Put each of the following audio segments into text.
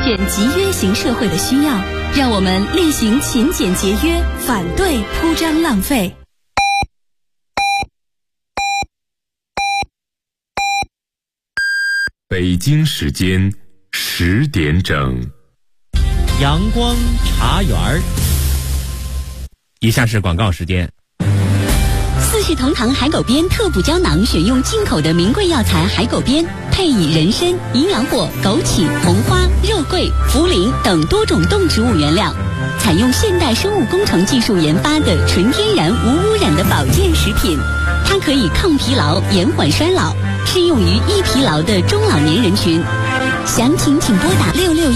现集约型社会的需要，让我们厉行勤俭节约，反对铺张浪费。 北京时间10点整， 阳光茶园儿。以下是广告时间。 四世同堂海狗鞭特补胶囊，选用进口的名贵药材海狗鞭，配以人参、营养果、枸杞、红花、肉桂、茯苓等多种动植物原料，采用现代生物工程技术研发的纯天然无污染的保健食品。它可以抗疲劳、延缓衰老，适用于易疲劳的中老年人群。详情请拨打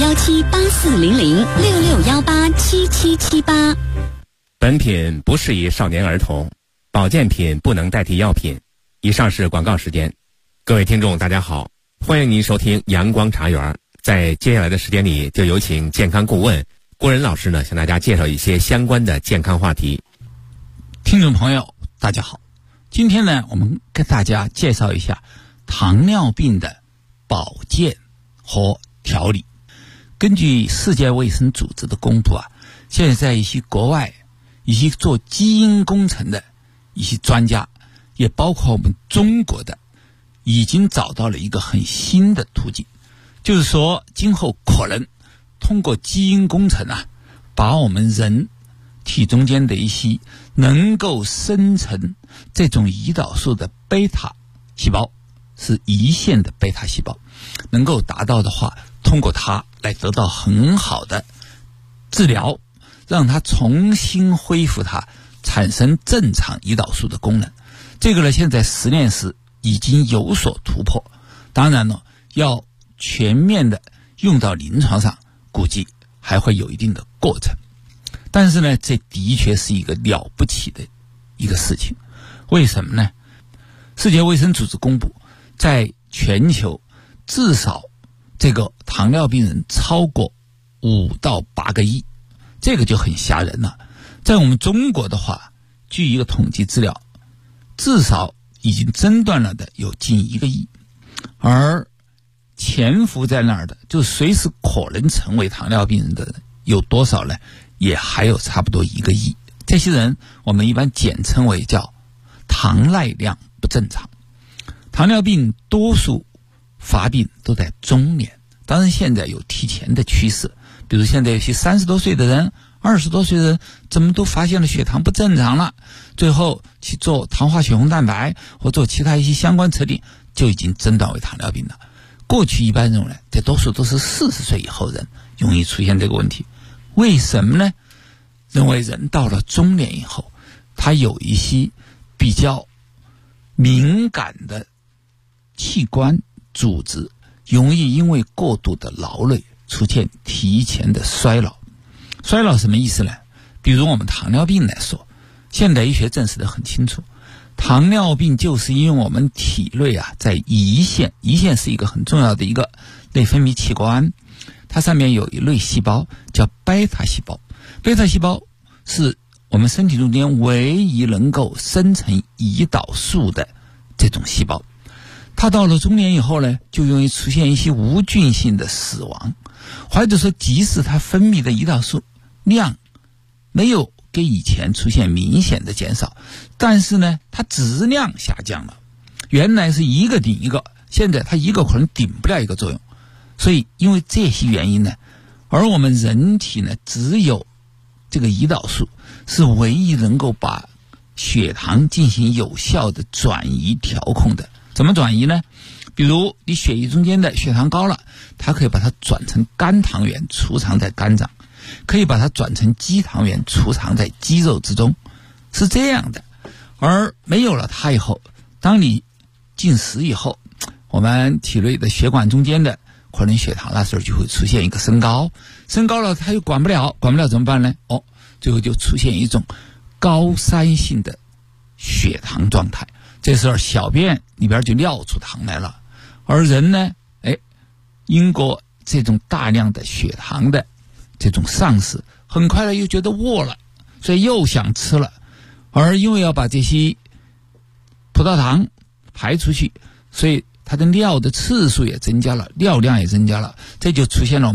6617840066187778。 本品不适宜少年儿童，保健品不能代替药品。以上是广告时间。各位听众大家好，欢迎您收听阳光茶园。在接下来的时间里，就有请健康顾问郭仁老师呢，向大家介绍一些相关的健康话题。 听众朋友大家好，今天呢，我们跟大家介绍一下糖尿病的保健和调理。根据世界卫生组织的公布啊，现在一些国外一些做基因工程的一些专家，也包括我们中国的，已经找到了一个很新的途径，就是说今后可能通过基因工程啊，把我们人体中间的一些能够生成这种胰岛素的贝塔细胞，是胰腺的贝塔细胞，能够达到的话，通过它来得到很好的治疗，让它重新恢复它产生正常胰岛素的功能。这个呢，现在实验室已经有所突破，当然呢，要全面的用到临床上，估计还会有一定的过程。但是呢，这的确是一个了不起的一个事情。为什么呢？世界卫生组织公布，在全球至少这个糖尿病人超过5到8个亿，这个就很吓人了。在我们中国的话，据一个统计资料，至少已经诊断了的有近1个亿，而潜伏在那儿的，就随时可能成为糖尿病人的人有多少呢？也还有差不多1个亿。这些人我们一般简称为叫糖耐量不正常。糖尿病多数发病都在中年，当然现在有提前的趋势，比如现在有些30多岁的人、20多岁的人，怎么都发现了血糖不正常了，最后去做糖化血红蛋白或做其他一些相关测定，就已经诊断为糖尿病了。过去一般认为这多数都是40岁以后人容易出现这个问题。为什么呢？认为人到了中年以后，他有一些比较敏感的器官组织，容易因为过度的劳累出现提前的衰老。衰老什么意思呢？比如我们糖尿病来说，现代医学证实得很清楚，糖尿病就是因为我们体内啊，在胰腺是一个很重要的一个内分泌器官，它上面有一类细胞叫贝塔细胞。贝塔细胞是我们身体中间唯一能够生成胰岛素的这种细胞。它到了中年以后呢，就容易出现一些无菌性的死亡，或者说即使它分泌的胰岛素量没有跟以前出现明显的减少，但是呢，它质量下降了。原来是一个顶一个，现在它一个可能顶不了一个作用。所以因为这些原因呢，而我们人体呢，只有这个胰岛素是唯一能够把血糖进行有效的转移调控的。怎么转移呢？比如你血液中间的血糖高了，它可以把它转成肝糖原储藏在肝脏，可以把它转成肌糖原储藏在肌肉之中，是这样的。而没有了它以后，当你进食以后，我们体内的血管中间的可能血糖那时候就会出现一个升高了，它又管不了怎么办呢？最后就出现一种高山性的血糖状态，这时候小便里边就尿出糖来了，而人呢，因过这种大量的血糖的这种丧失，很快又觉得饿了，所以又想吃了，而因为要把这些葡萄糖排出去，所以它的尿的次数也增加了，尿量也增加了，这就出现了我们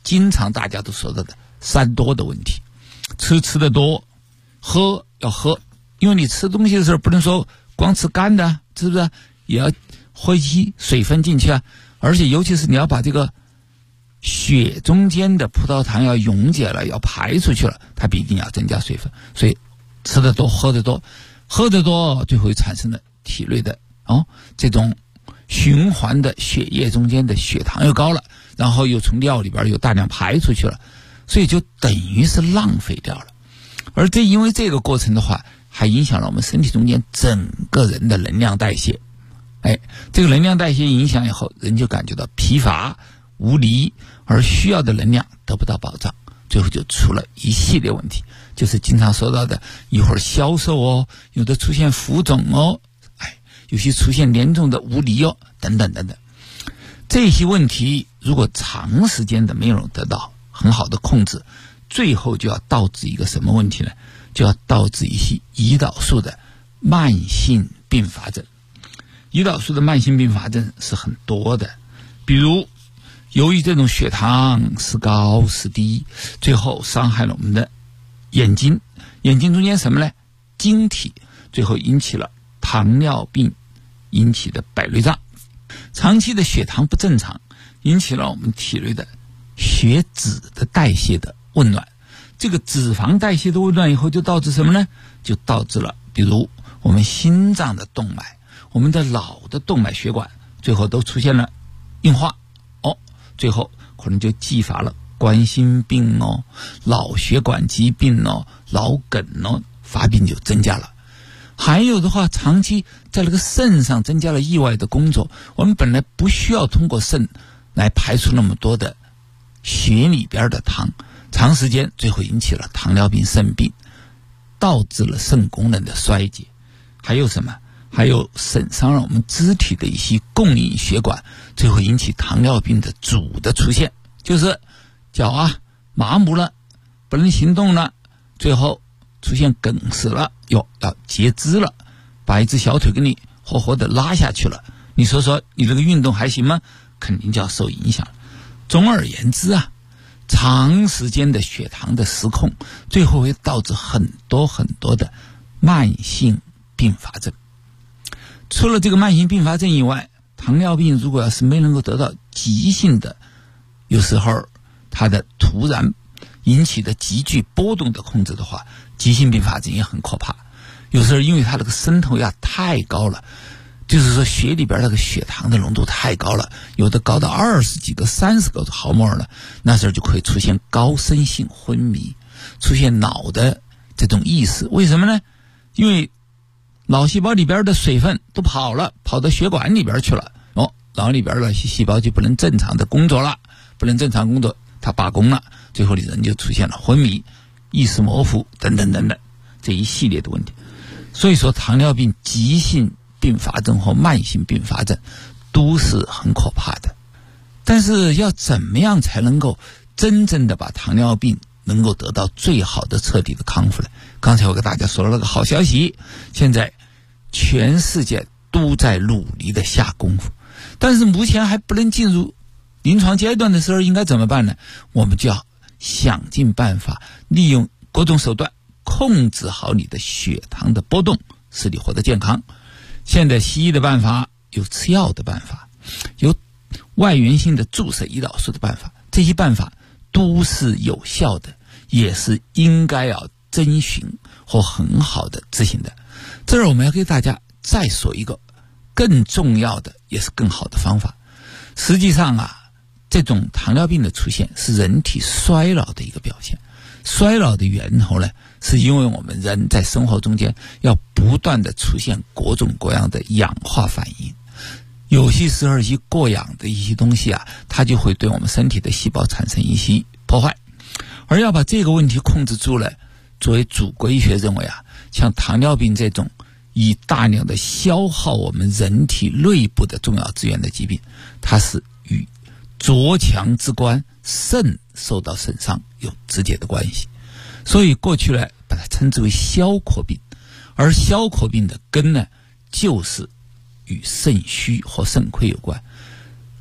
经常大家都说到的3多的问题。吃的多，喝要喝，因为你吃东西的时候不能说光吃干的，是不是？也要喝一些水分进去啊。而且尤其是你要把这个血中间的葡萄糖要溶解了，要排出去了，它必定要增加水分。所以吃得多，喝得多，喝得多最后产生了体内的这种循环的血液中间的血糖又高了，然后又从尿里边又大量排出去了，所以就等于是浪费掉了。而因为这个过程的话，还影响了我们身体中间整个人的能量代谢。这个能量代谢影响以后，人就感觉到疲乏无力，而需要的能量得不到保障，最后就出了一系列问题，就是经常说到的一会儿消瘦有的出现浮肿有些出现严重的无力等等等等。这些问题如果长时间的没有得到很好的控制，最后就要导致一个什么问题呢？就要导致一些胰岛素的慢性并发症。胰岛素的慢性并发症是很多的，比如由于这种血糖时高时低，最后伤害了我们的眼睛中间什么呢？晶体，最后引起了糖尿病引起的白内障。长期的血糖不正常，引起了我们体内的血脂的代谢的紊乱。这个脂肪代谢的紊乱以后，就导致什么呢？就导致了比如我们心脏的动脉，我们的脑的动脉血管最后都出现了硬化最后可能就继发了冠心病脑血管疾病脑梗发病就增加了。还有的话，长期在那个肾上增加了意外的工作，我们本来不需要通过肾来排出那么多的血里边的糖，长时间最后引起了糖尿病肾病，导致了肾功能的衰竭。还有什么？还有损伤了我们肢体的一些供应血管，最后引起糖尿病的主的出现，就是脚麻木了，不能行动了，最后出现梗死了，要截肢了，把一只小腿给你活活的拉下去了。你说说你这个运动还行吗？肯定就要受影响了。总而言之长时间的血糖的失控，最后会导致很多很多的慢性并发症。除了这个慢性并发症以外，糖尿病如果要是没能够得到急性的，有时候它的突然引起的急剧波动的控制的话，急性并发症也很可怕。有时候因为它这个渗透压太高了，就是说血里边那个血糖的浓度太高了，有的高到20几个30个毫摩尔了，那时候就可以出现高渗性昏迷，出现脑的这种意识。为什么呢？因为脑细胞里边的水分都跑到血管里边去了，脑里边的细胞就不能正常的工作了，不能正常工作，它罢工了，最后人就出现了昏迷、意识模糊等等等等这一系列的问题。所以说糖尿病急性并发症和慢性并发症都是很可怕的。但是要怎么样才能够真正的把糖尿病能够得到最好的彻底的康复呢？刚才我给大家说了那个好消息，现在全世界都在努力的下功夫，但是目前还不能进入临床阶段的时候，应该怎么办呢？我们就要想尽办法，利用各种手段控制好你的血糖的波动，使你活得健康。现在西医的办法有吃药的办法，有外源性的注射胰岛素的办法，这些办法都是有效的，也是应该要遵循和很好的执行的。这儿我们要给大家再说一个更重要的也是更好的方法。实际上这种糖尿病的出现是人体衰老的一个表现。衰老的源头呢，是因为我们人在生活中间要不断的出现各种各样的氧化反应，有些时候一些过氧的一些东西它就会对我们身体的细胞产生一些破坏。而要把这个问题控制住了，作为祖国医学认为像糖尿病这种以大量的消耗我们人体内部的重要资源的疾病，它是与着强之官肾受到损伤有直接的关系。所以过去呢把它称之为消渴病，而消渴病的根呢就是与肾虚和肾亏有关。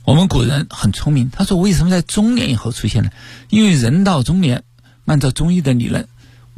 我们古人很聪明，他说为什么在中年以后出现呢？因为人到中年，按照中医的理论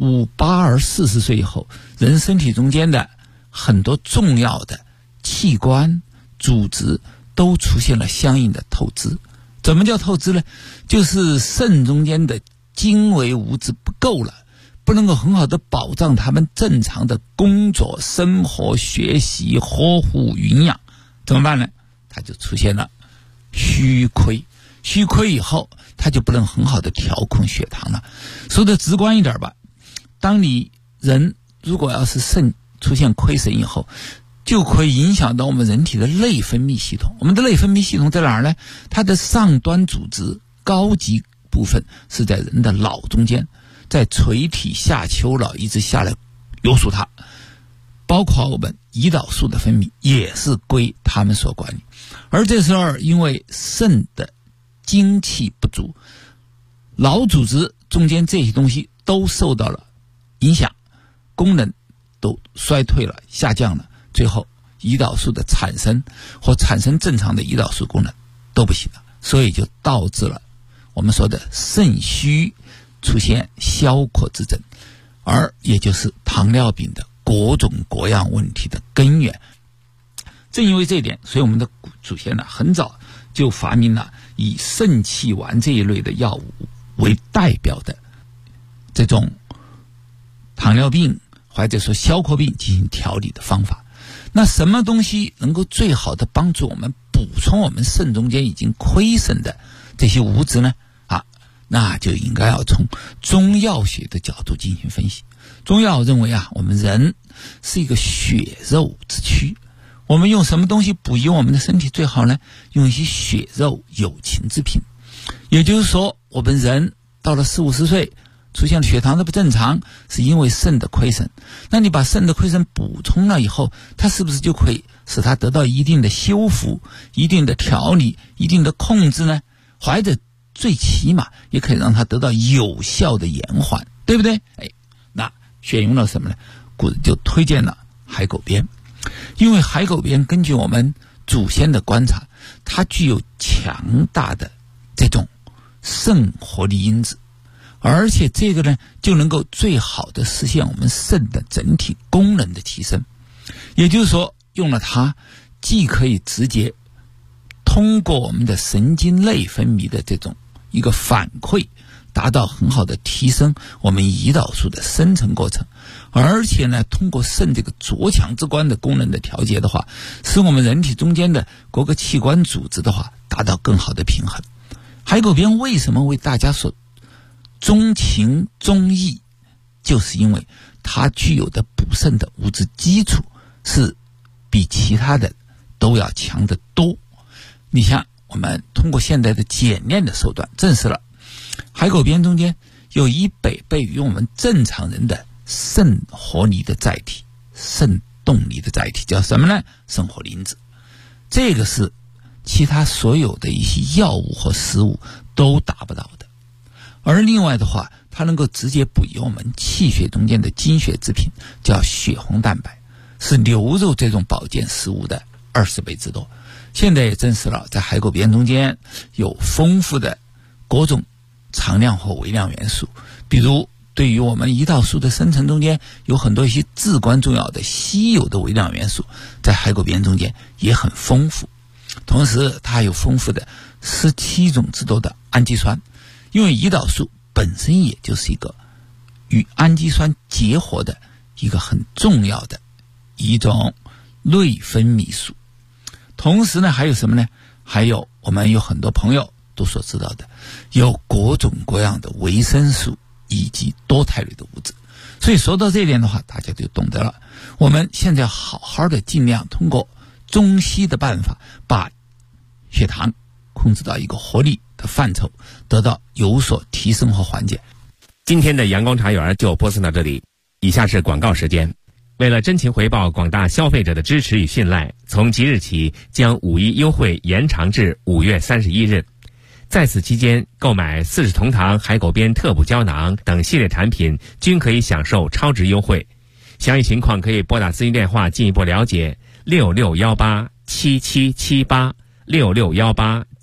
，58-40岁以后，人身体中间的很多重要的器官组织都出现了相应的透支。怎么叫透支呢？就是肾中间的精微物质不够了，不能够很好的保障他们正常的工作、生活、学习、呵护、营养，怎么办呢？它就出现了虚亏。虚亏以后，它就不能很好的调控血糖了。说的直观一点吧，当你人如果要是肾出现亏损以后，就会影响到我们人体的内分泌系统。我们的内分泌系统在哪儿呢？它的上端组织高级部分是在人的脑中间，在垂体下丘脑一直下来约束它，包括我们胰岛素的分泌也是归他们所管理。而这时候因为肾的精气不足，脑组织中间这些东西都受到了影响，功能都衰退了，下降了，最后胰岛素的产生或产生正常的胰岛素功能都不行了，所以就导致了我们说的肾虚出现消渴之症，而也就是糖尿病的各种各样问题的根源。正因为这一点，所以我们的祖先呢，很早就发明了以肾气丸这一类的药物为代表的这种糖尿病或者说消渴病进行调理的方法。那什么东西能够最好的帮助我们补充我们肾中间已经亏损的这些物质呢？那就应该要从中药学的角度进行分析。中药认为我们人是一个血肉之躯，我们用什么东西补益我们的身体最好呢？用一些血肉有情之品。也就是说，我们人到了40-50岁出现了血糖的不正常，是因为肾的亏损。那你把肾的亏损补充了以后，它是不是就可以使它得到一定的修复、一定的调理、一定的控制呢？或者最起码也可以让它得到有效的延缓，对不对？那选用了什么呢？古人就推荐了海狗鞭。因为海狗鞭根据我们祖先的观察，它具有强大的这种肾活力因子，而且这个呢就能够最好的实现我们肾的整体功能的提升。也就是说，用了它既可以直接通过我们的神经内分泌的这种一个反馈，达到很好的提升我们胰岛素的生成过程，而且呢，通过肾这个浊强之官的功能的调节的话，使我们人体中间的各个器官组织的话达到更好的平衡。海狗鞭为什么为大家所钟情钟意，就是因为它具有的补肾的物质基础是比其他的都要强得多。你像我们通过现代的检验的手段证实了，海狗鞭中间有100倍于我们正常人的肾活力的载体，肾动力的载体叫什么呢？肾活因子。这个是其他所有的一些药物或食物都达不到的。而另外的话，它能够直接补益我们气血中间的精血之品，叫血红蛋白，是牛肉这种保健食物的20倍之多。现在也证实了，在海狗鞭中间有丰富的各种常量或微量元素，比如对于我们胰岛素的生成中间有很多一些至关重要的稀有的微量元素，在海狗鞭中间也很丰富。同时它还有丰富的17种之多的氨基酸，因为胰岛素本身也就是一个与氨基酸结合的一个很重要的一种内分泌素。同时呢，还有什么呢？还有我们有很多朋友都所知道的，有各种各样的维生素以及多肽类的物质。所以说到这一点的话，大家就懂得了，我们现在好好的尽量通过中西的办法，把血糖控制到一个合理的范畴，得到有所提升和缓解。 今天的阳光茶园就播送到这里，以下是广告时间。为了真情回报广大消费者的支持与信赖，从即日起将5·1优惠延长至5月31日。在此期间，购买40同堂海狗鞭特补胶囊等系列产品均可以享受超值优惠。详细情况可以拨打咨询电话进一步了解，66187778，66187778。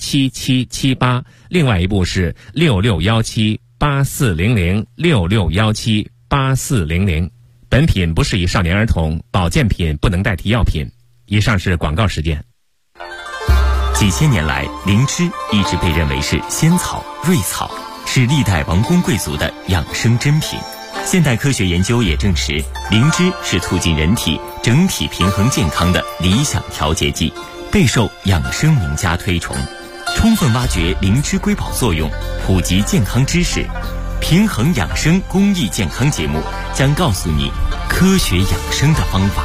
7778，另外一部是66178400，66178400。本品不适宜少年儿童，保健品不能代替药品。以上是广告时间。 几千年来，灵芝一直被认为是仙草、瑞草，是历代王公贵族的养生珍品。现代科学研究也证实，灵芝是促进人体整体平衡健康的理想调节剂，备受养生名家推崇。充分挖掘灵芝瑰宝作用，普及健康知识，平衡养生公益健康节目将告诉你科学养生的方法。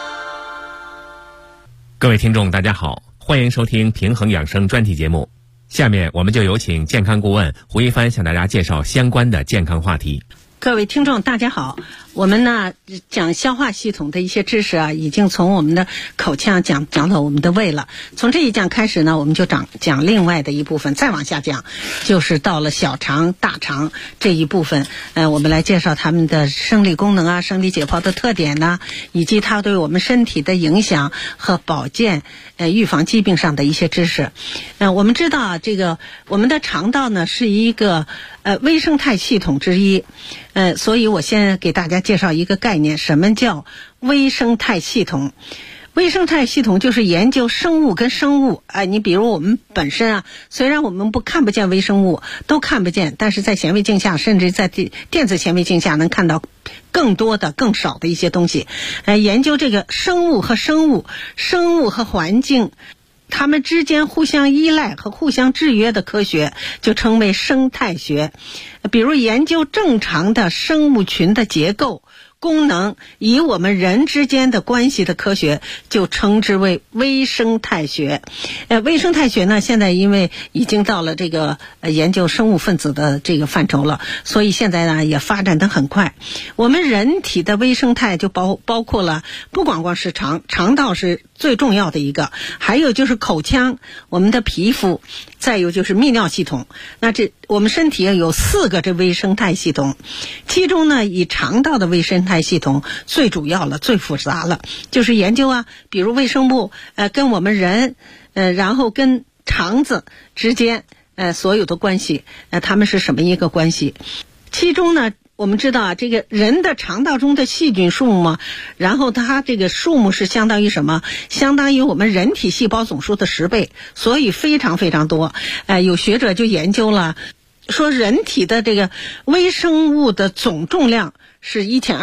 各位听众大家好，欢迎收听平衡养生专题节目。下面我们就有请健康顾问胡一帆向大家介绍相关的健康话题。 各位听众大家好，我们呢讲消化系统的一些知识啊，已经从我们的口腔讲到我们的胃了。从这一讲开始呢，我们就讲另外的一部分，再往下讲就是到了小肠、大肠这一部分。我们来介绍他们的生理功能啊、生理解剖的特点呢，以及它对我们身体的影响和保健、预防疾病上的一些知识。我们知道啊，这个我们的肠道呢是一个微生态系统之一。所以我先给大家介绍一个概念，什么叫微生态系统？微生态系统就是研究生物跟生物。你比如我们本身啊，虽然我们看不见微生物，都看不见，但是在显微镜下，甚至在电子显微镜下能看到更多的、更少的一些东西。研究这个生物和生物和环境它们之间互相依赖和互相制约的科学就称为生态学。比如研究正常的生物群的结构、功能与我们人之间的关系的科学就称之为微生态学。微生态学呢，现在因为已经到了这个研究生物分子的这个范畴了，所以现在呢也发展得很快。我们人体的微生态就包括了不光是肠道是最重要的一个，还有就是口腔、我们的皮肤，再有就是泌尿系统。那我们身体有4个这微生态系统，其中呢以肠道的微生态系统最主要了、最复杂了，就是研究啊，比如微生物跟我们人然后跟肠子之间所有的关系，它们是什么一个关系？其中呢我们知道啊，这个人的肠道中的细菌数目嘛，然后它这个数目是相当于什么？相当于我们人体细胞总数的10倍，所以非常非常多。有学者就研究了，说人体的这个微生物的总重量是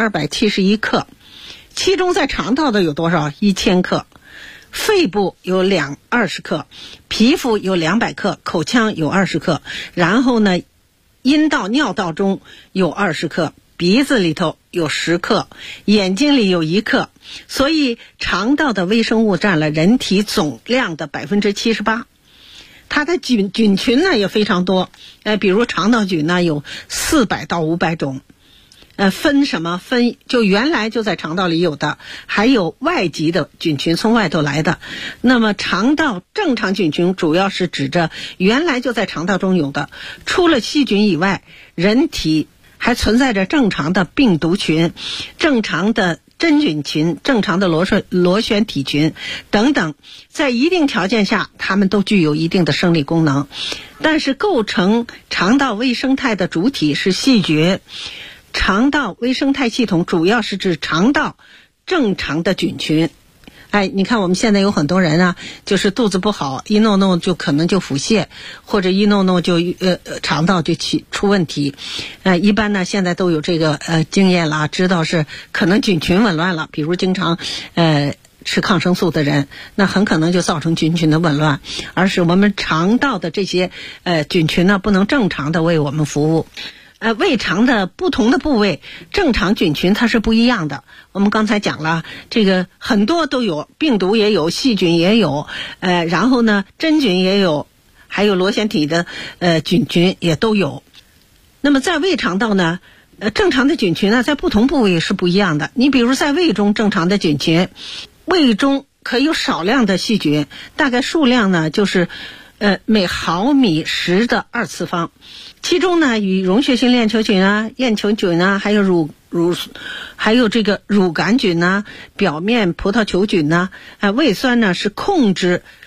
1271克，其中在肠道的有多少？1000克。肺部有20克，皮肤有200克，口腔有20克，然后呢阴道、尿道中有20克，鼻子里头有10克，眼睛里有1克，所以肠道的微生物占了人体总量的78%。它的菌群呢也非常多，比如肠道菌呢有400到500种。分什么？分就原来就在肠道里有的，还有外籍的菌群，从外头来的。那么肠道正常菌群主要是指着原来就在肠道中有的，除了细菌以外，人体还存在着正常的病毒群、正常的真菌群、正常的螺旋体群等等，在一定条件下它们都具有一定的生理功能。但是构成肠道微生态的主体是细菌。肠道微生态系统主要是指肠道正常的菌群。你看我们现在有很多人啊，就是肚子不好，一弄就可能就腹泻，或者一弄就肠道就出问题。一般呢现在都有这个经验了，知道是可能菌群紊乱了，比如经常吃抗生素的人，那很可能就造成菌群的紊乱，而是我们肠道的这些菌群呢不能正常的为我们服务。胃肠的不同的部位，正常菌群它是不一样的。我们刚才讲了，这个很多都有，病毒也有，细菌也有，然后呢真菌也有，还有螺旋体的菌群也都有。那么在胃肠道呢，正常的菌群呢在不同部位是不一样的。你比如在胃中正常的菌群，胃中可有少量的细菌，大概数量呢就是每毫米10的2次方。其中呢，与溶血性链球菌啊、厌球菌啊，还有这个乳杆菌啊、表面葡萄球菌啊，胃酸呢是控制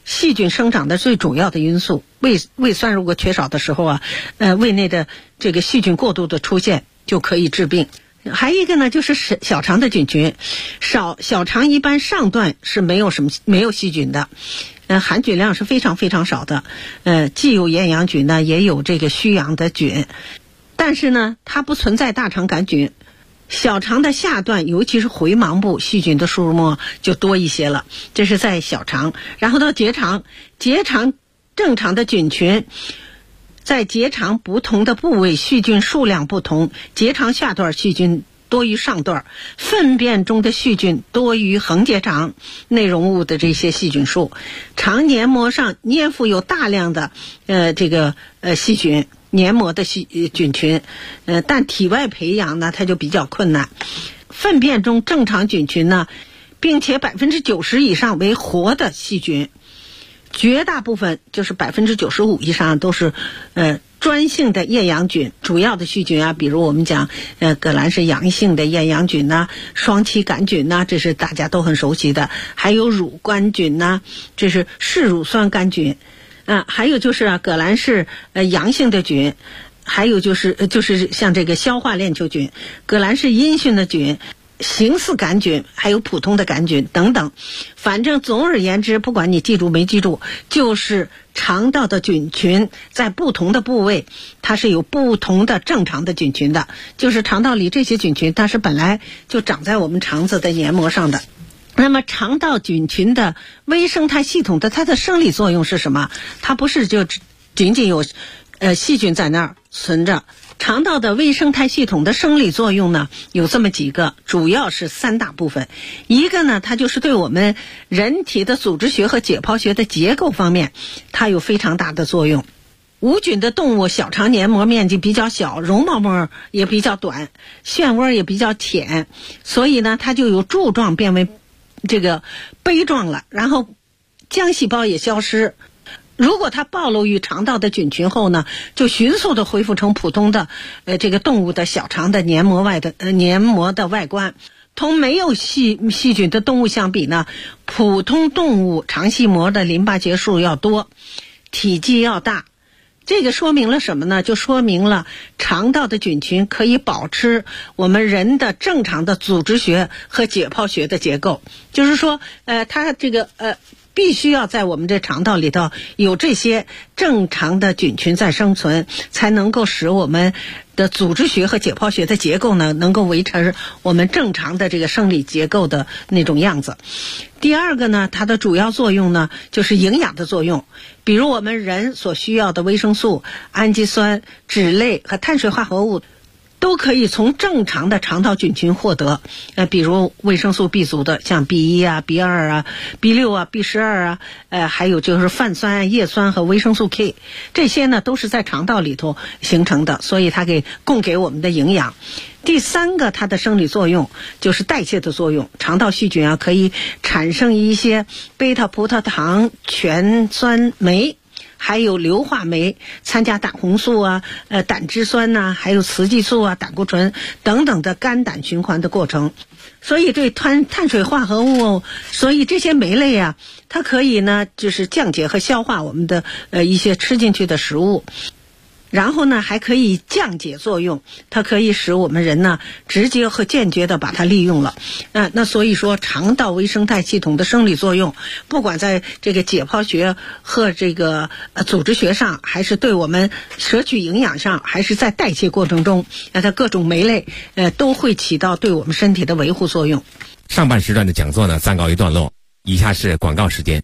细菌生长的最主要的因素。胃酸如果缺少的时候啊，胃内的这个细菌过度的出现就可以致病。还一个呢，就是小肠的菌群。小肠一般上段是没有细菌的，含菌量是非常非常少的。既有厌氧菌呢，也有这个虚氧的菌，但是呢，它不存在大肠杆菌。小肠的下段，尤其是回盲部，细菌的数目就多一些了。这是在小肠。然后到结肠正常的菌群，在结肠不同的部位细菌数量不同，结肠下段细菌多于上段，粪便中的细菌多于横结肠内容物的这些细菌数。肠黏膜上粘附有大量的细菌黏膜的菌群，但体外培养呢，它就比较困难。粪便中正常菌群呢，并且90%以上为活的细菌，绝大部分就是95%以上都是专性的厌氧菌。主要的细菌啊，比如我们讲革兰氏阳性的厌氧菌呐，双歧杆菌呐，这是大家都很熟悉的。还有乳杆菌呐，这是视乳酸杆菌。还有就是革兰氏阳性的菌，还有就是像这个消化链球菌、革兰氏阴性的菌、形似杆菌，还有普通的杆菌等等。反正总而言之，不管你记住没记住，就是肠道的菌群在不同的部位，它是有不同的正常的菌群的。就是肠道里这些菌群，它是本来就长在我们肠子的黏膜上的。那么肠道菌群的微生态系统的它的生理作用是什么？它不是就仅仅有细菌在那儿存着。肠道的微生态系统的生理作用呢，有这么几个，主要是3大部分。一个呢，它就是对我们人体的组织学和解剖学的结构方面，它有非常大的作用。无菌的动物小肠黏膜面积比较小，绒毛膜也比较短，漩涡也比较浅，所以呢，它就由柱状变为这个杯状了，然后浆细胞也消失。如果它暴露于肠道的菌群后呢，就迅速的恢复成普通的这个动物的小肠的黏膜的外观。同没有细菌的动物相比呢，普通动物肠系膜的淋巴结数要多，体积要大。这个说明了什么呢？就说明了肠道的菌群可以保持我们人的正常的组织学和解剖学的结构。就是说它这个必须要在我们这肠道里头有这些正常的菌群在生存，才能够使我们的组织学和解剖学的结构呢，能够维持我们正常的这个生理结构的那种样子。第二个呢，它的主要作用呢，就是营养的作用。比如我们人所需要的维生素、氨基酸、脂类和碳水化合物，都可以从正常的肠道菌群获得。比如维生素 B 族的，像 B1 啊、B2 啊、B6 啊、B12 啊，还有就是泛酸、叶酸和维生素 K， 这些呢都是在肠道里头形成的，所以它供给我们的营养。第3个，它的生理作用就是代谢的作用。肠道细菌啊，可以产生一些贝塔葡萄糖醛酸酶，还有硫化酶，参加胆红素啊、胆汁酸呐、还有雌激素啊、胆固醇等等的肝胆循环的过程。所以对碳水化合物，所以这些酶类啊，它可以呢就是降解和消化我们的一些吃进去的食物。然后呢，还可以降解作用，它可以使我们人呢直接和间接的把它利用了。那所以说，肠道微生态系统的生理作用，不管在这个解剖学和这个组织学上，还是对我们摄取营养上，还是在代谢过程中，它各种酶类都会起到对我们身体的维护作用。 上半时段的讲座呢暂告一段落，以下是广告时间。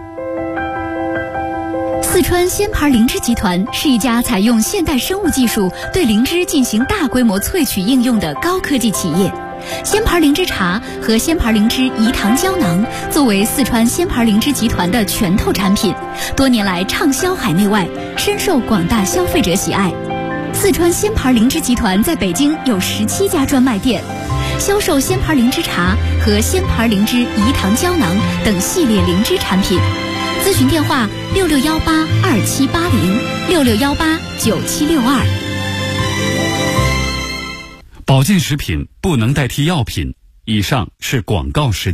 四川仙牌灵芝集团是一家采用现代生物技术对灵芝进行大规模萃取应用的高科技企业。仙牌灵芝茶和仙牌灵芝饴糖胶囊作为四川仙牌灵芝集团的拳头产品，多年来畅销海内外，深受广大消费者喜爱。四川仙牌灵芝集团在北京有17家专卖店，销售仙牌灵芝茶和仙牌灵芝饴糖胶囊等系列灵芝产品。咨询电话66182780，66189762。 保健食品不能代替药品。以上是广告时间。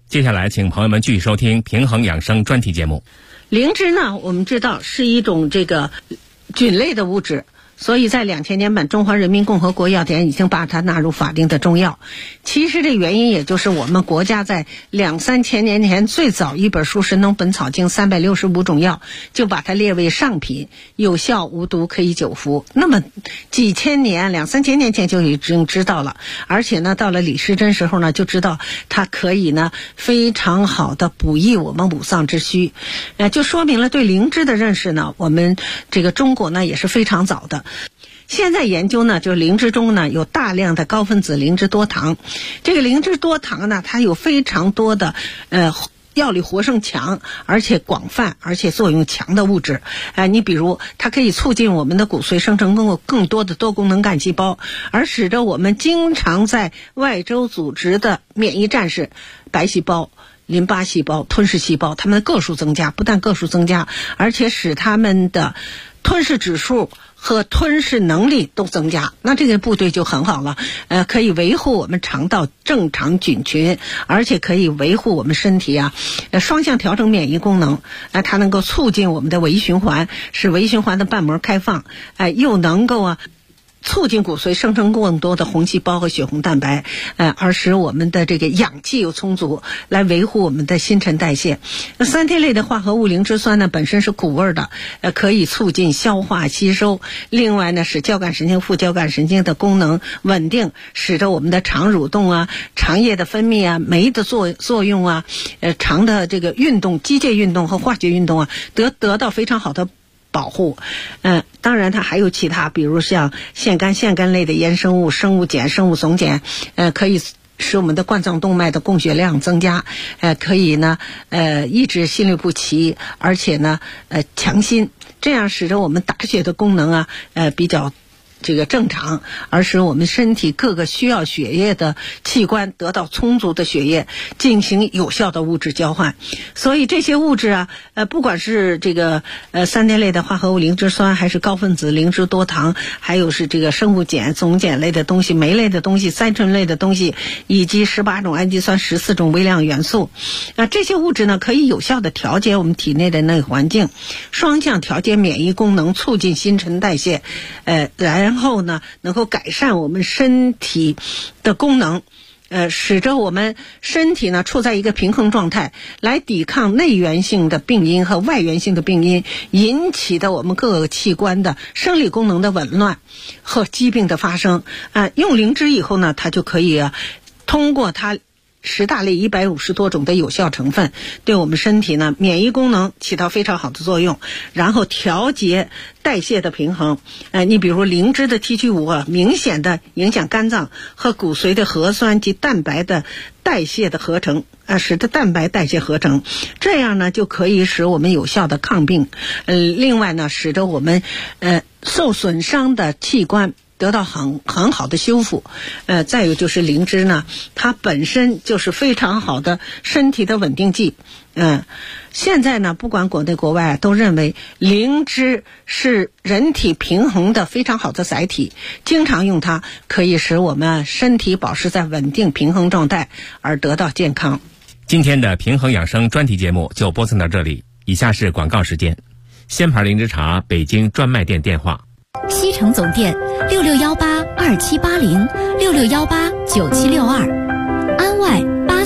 接下来请朋友们继续收听平衡养生专题节目。 灵芝呢，我们知道是一种这个菌类的物质，所以在2000年版《中华人民共和国药典》已经把它纳入法定的中药。其实这原因也就是我们国家在2-3千年前最早一本书《神农本草经》365种药就把它列为上品，有效无毒，可以久服。那么几千年2-3千年前就已经知道了，而且呢到了李时珍时候呢就知道它可以呢非常好的补益我们五脏之虚，就说明了对灵芝的认识呢，我们这个中国呢也是非常早的。现在研究呢，就是灵芝中呢有大量的高分子灵芝多糖。这个灵芝多糖呢，它有非常多的药理活性强，而且广泛，而且作用强的物质。你比如它可以促进我们的骨髓生成更多的多功能干细胞，而使得我们经常在外周组织的免疫战士白细胞、淋巴细胞、吞噬细胞，它们的个数增加，不但个数增加，而且使它们的吞噬指数和吞噬能力都增加。那这个部队就很好了，可以维护我们肠道正常菌群，而且可以维护我们身体双向调整免疫功能。它能够促进我们的微循环，使微循环的瓣膜开放，又能够促进骨髓生成更多的红细胞和血红蛋白，而使我们的这个氧气又充足，来维护我们的新陈代谢。那3萜类的化合物灵芝酸呢，本身是苦味的，可以促进消化吸收。另外呢，使交感神经、副交感神经的功能稳定，使得我们的肠蠕动肠液的分泌酶的作用肠的这个运动、机械运动和化学运动得到非常好的保护。当然它还有其他，比如像腺苷类的衍生物、生物碱、生物总碱，可以使我们的冠状动脉的供血量增加，可以呢抑制心律不齐，而且呢强心，这样使得我们打血的功能比较这个正常，而使我们身体各个需要血液的器官得到充足的血液，进行有效的物质交换。所以这些物质不管是这个3萜类的化合物灵芝酸，还是高分子灵芝多糖，还有是这个生物碱、总碱类的东西、酶类的东西、三醇类的东西，以及18种氨基酸、14种微量元素，这些物质呢可以有效的调节我们体内的内环境，双向调节免疫功能，促进新陈代谢，然后呢能够改善我们身体的功能，使得我们身体呢处在一个平衡状态，来抵抗内源性的病因和外源性的病因引起的我们各个器官的生理功能的紊乱和疾病的发生。用灵芝以后呢，它就可以通过它10大类150多种的有效成分，对我们身体呢免疫功能起到非常好的作用，然后调节代谢的平衡。你比如灵芝的TG5明显的影响肝脏和骨髓的核酸及蛋白的代谢的合成，使得蛋白代谢合成，这样呢就可以使我们有效的抗病。另外呢，使得我们受损伤的器官得到很好的修复。再有就是灵芝呢，它本身就是非常好的身体的稳定剂。现在呢，不管国内国外都认为灵芝是人体平衡的非常好的载体，经常用它可以使我们身体保持在稳定平衡状态，而得到健康。 今天的平衡养生专题节目就播送到这里，以下是广告时间。仙牌灵芝茶北京专卖店电话： 西城总店66182780，66189762，安外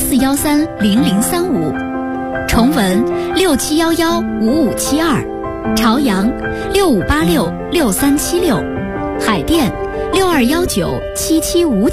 84130035，崇文67115572，朝阳65866376，海淀62197759。